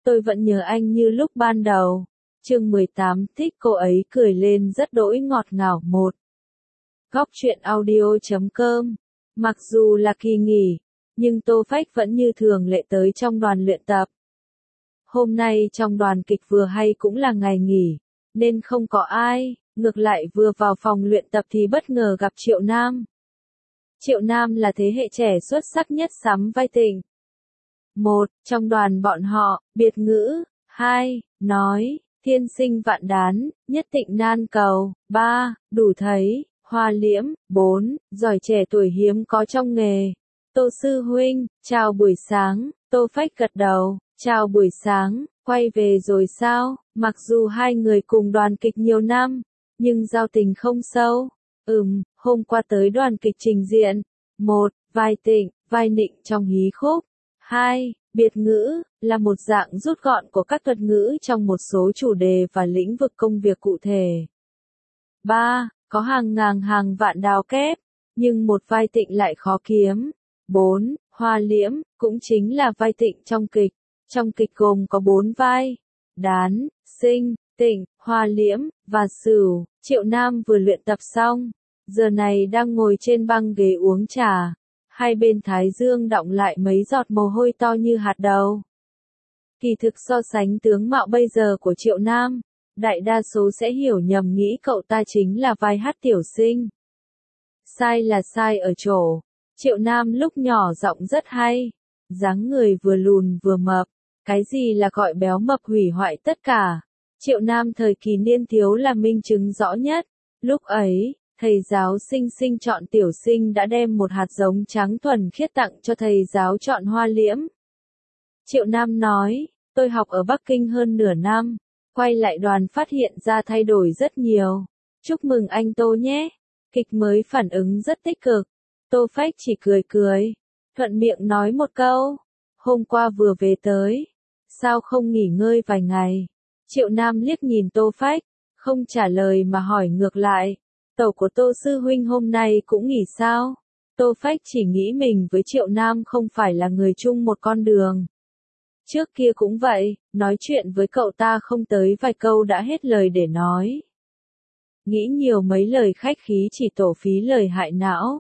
tôi vẫn nhớ anh như lúc ban đầu. Chương 18, thích cô ấy cười lên rất đỗi ngọt ngào. Một. Góc truyện audio.com. Mặc dù là kỳ nghỉ, nhưng Tô Phách vẫn như thường lệ tới trong đoàn luyện tập. Hôm nay trong đoàn kịch vừa hay cũng là ngày nghỉ, nên không có ai, ngược lại vừa vào phòng luyện tập thì bất ngờ gặp Triệu Nam. Triệu Nam là thế hệ trẻ xuất sắc nhất sắm vai Tịnh. Một, trong đoàn bọn họ, biệt ngữ. Hai, nói, thiên sinh vạn đán, nhất Tịnh nan cầu. Ba, đủ thấy, hoa liễm. Bốn, giỏi trẻ tuổi hiếm có trong nghề. Tô sư huynh, chào buổi sáng. Tô Phách gật đầu, chào buổi sáng, quay về rồi sao? Mặc dù hai người cùng đoàn kịch nhiều năm, nhưng giao tình không sâu. Hôm qua tới đoàn kịch trình diện. Một, vai Tịnh, vai Nịnh trong hí khúc. Hai, biệt ngữ, là một dạng rút gọn của các thuật ngữ trong một số chủ đề và lĩnh vực công việc cụ thể. Ba, có hàng ngàn hàng vạn đao kép, nhưng một vai Tịnh lại khó kiếm. Bốn, hoa liễm, cũng chính là vai Tịnh trong kịch. Trong kịch gồm có 4 vai: Đán, Sinh, Tịnh, Hoa liễm, và Sửu. Triệu Nam vừa luyện tập xong, giờ này đang ngồi trên băng ghế uống trà. Hai bên thái dương đọng lại mấy giọt mồ hôi to như hạt đậu. Kỳ thực so sánh tướng mạo bây giờ của Triệu Nam, đại đa số sẽ hiểu nhầm nghĩ cậu ta chính là vai Hát Tiểu Sinh. Sai là sai ở chỗ, Triệu Nam lúc nhỏ giọng rất hay, dáng người vừa lùn vừa mập, cái gì là gọi béo mập hủy hoại tất cả. Triệu Nam thời kỳ niên thiếu là minh chứng rõ nhất. Lúc ấy, thầy giáo Sinh Sinh chọn Tiểu Sinh đã đem một hạt giống trắng thuần khiết tặng cho thầy giáo chọn Hoa liễm. Triệu Nam nói, tôi học ở Bắc Kinh hơn nửa năm, quay lại đoàn phát hiện ra thay đổi rất nhiều. Chúc mừng anh Tô nhé. Kịch mới phản ứng rất tích cực. Tô Phách chỉ cười cười, thuận miệng nói một câu, hôm qua vừa về tới, sao không nghỉ ngơi vài ngày? Triệu Nam liếc nhìn Tô Phách, không trả lời mà hỏi ngược lại, tẩu của Tô sư huynh hôm nay cũng nghỉ sao? Tô Phách chỉ nghĩ mình với Triệu Nam không phải là người chung một con đường. Trước kia cũng vậy, nói chuyện với cậu ta không tới vài câu đã hết lời để nói. Nghĩ nhiều mấy lời khách khí chỉ tổ phí lời hại não.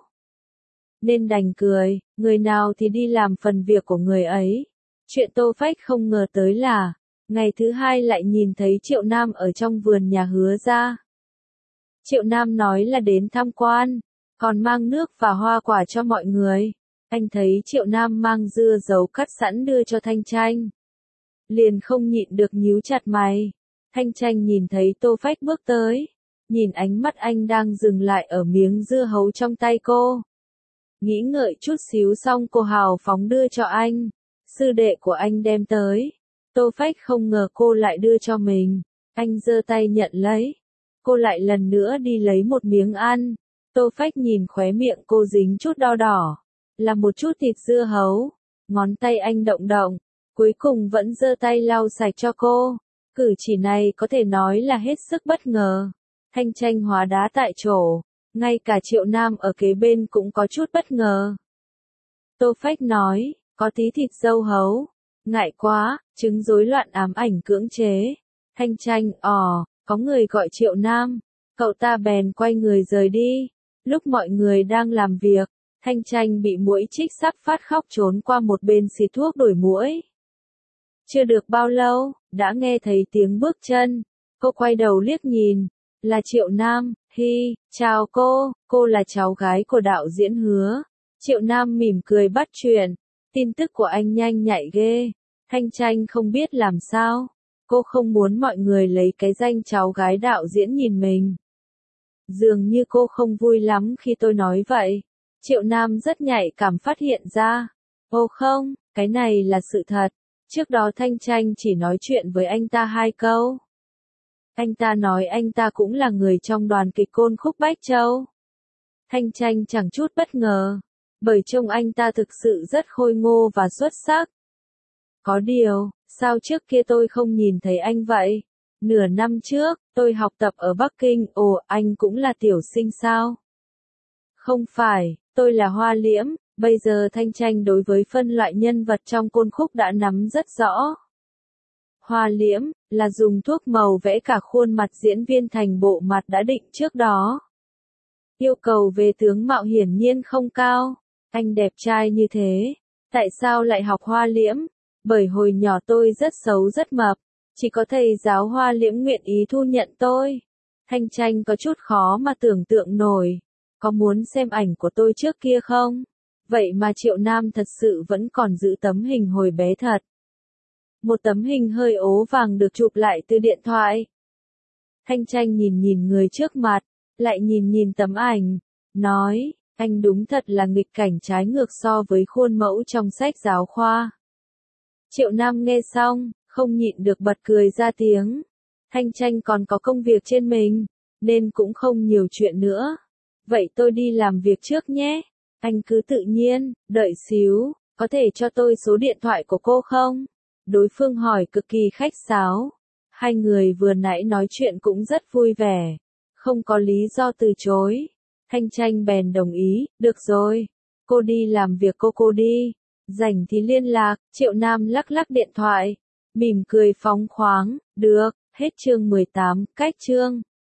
Nên đành cười, người nào thì đi làm phần việc của người ấy. Chuyện Tô Phách không ngờ tới là, ngày thứ hai lại nhìn thấy Triệu Nam ở trong vườn nhà Hứa gia. Triệu Nam nói là đến tham quan, còn mang nước và hoa quả cho mọi người. Anh thấy Triệu Nam mang dưa dấu cắt sẵn đưa cho Thanh Tranh, liền không nhịn được nhíu chặt mày. Thanh Tranh nhìn thấy Tô Phách bước tới, nhìn ánh mắt anh đang dừng lại ở miếng dưa hấu trong tay cô. Nghĩ ngợi chút xíu xong cô hào phóng đưa cho anh. Sư đệ của anh đem tới. Tô Phách không ngờ cô lại đưa cho mình. Anh giơ tay nhận lấy. Cô lại lần nữa đi lấy một miếng ăn. Tô Phách nhìn khóe miệng cô dính chút đau đỏ. Là một chút thịt dưa hấu. Ngón tay anh động động. Cuối cùng vẫn giơ tay lau sạch cho cô. Cử chỉ này có thể nói là hết sức bất ngờ. Thanh Tranh hóa đá tại chỗ. Ngay cả Triệu Nam ở kế bên cũng có chút bất ngờ. Tô Phách nói, có tí thịt dâu hấu. Ngại quá, chứng rối loạn ám ảnh cưỡng chế. Thanh Tranh, có người gọi Triệu Nam. Cậu ta bèn quay người rời đi. Lúc mọi người đang làm việc, Thanh Tranh bị muỗi chích sắp phát khóc trốn qua một bên xịt thuốc đuổi muỗi. Chưa được bao lâu, đã nghe thấy tiếng bước chân. Cô quay đầu liếc nhìn. Là Triệu Nam. Hi, chào cô là cháu gái của đạo diễn Hứa. Triệu Nam mỉm cười bắt chuyện. Tin tức của anh nhanh nhạy ghê. Thanh Tranh không biết làm sao. Cô không muốn mọi người lấy cái danh cháu gái đạo diễn nhìn mình. Dường như cô không vui lắm khi tôi nói vậy. Triệu Nam rất nhạy cảm phát hiện ra. Ô không, cái này là sự thật. Trước đó Thanh Tranh chỉ nói chuyện với anh ta 2 câu. Anh ta nói anh ta cũng là người trong đoàn kịch Côn Khúc Bách Châu. Thanh Tranh chẳng chút bất ngờ, bởi trông anh ta thực sự rất khôi ngô và xuất sắc. Có điều, sao trước kia tôi không nhìn thấy anh vậy? Nửa năm trước, tôi học tập ở Bắc Kinh. Ồ, anh cũng là Tiểu Sinh sao? Không phải, tôi là Hoa liễm. Bây giờ Thanh Tranh đối với phân loại nhân vật trong Côn Khúc đã nắm rất rõ. Hoa liễm, là dùng thuốc màu vẽ cả khuôn mặt diễn viên thành bộ mặt đã định trước đó. Yêu cầu về tướng mạo hiển nhiên không cao. Anh đẹp trai như thế, tại sao lại học hoa liễm? Bởi hồi nhỏ tôi rất xấu rất mập, chỉ có thầy giáo hoa liễm nguyện ý thu nhận tôi. Thanh Tranh có chút khó mà tưởng tượng nổi. Có muốn xem ảnh của tôi trước kia không? Vậy mà Triệu Nam thật sự vẫn còn giữ tấm hình hồi bé thật. Một tấm hình hơi ố vàng được chụp lại từ điện thoại. Thanh Tranh nhìn nhìn người trước mặt, lại nhìn nhìn tấm ảnh, nói, anh đúng thật là nghịch cảnh trái ngược so với khuôn mẫu trong sách giáo khoa. Triệu Nam nghe xong, không nhịn được bật cười ra tiếng. Thanh Tranh còn có công việc trên mình, nên cũng không nhiều chuyện nữa. Vậy tôi đi làm việc trước nhé. Anh cứ tự nhiên, đợi xíu, có thể cho tôi số điện thoại của cô không? Đối phương hỏi cực kỳ khách sáo. Hai người vừa nãy nói chuyện cũng rất vui vẻ, không có lý do từ chối. Thanh Tranh bèn đồng ý, được rồi, cô đi làm việc cô đi, rảnh thì liên lạc. Triệu Nam lắc lắc điện thoại, mỉm cười phóng khoáng, được, hết chương 18, cách chương.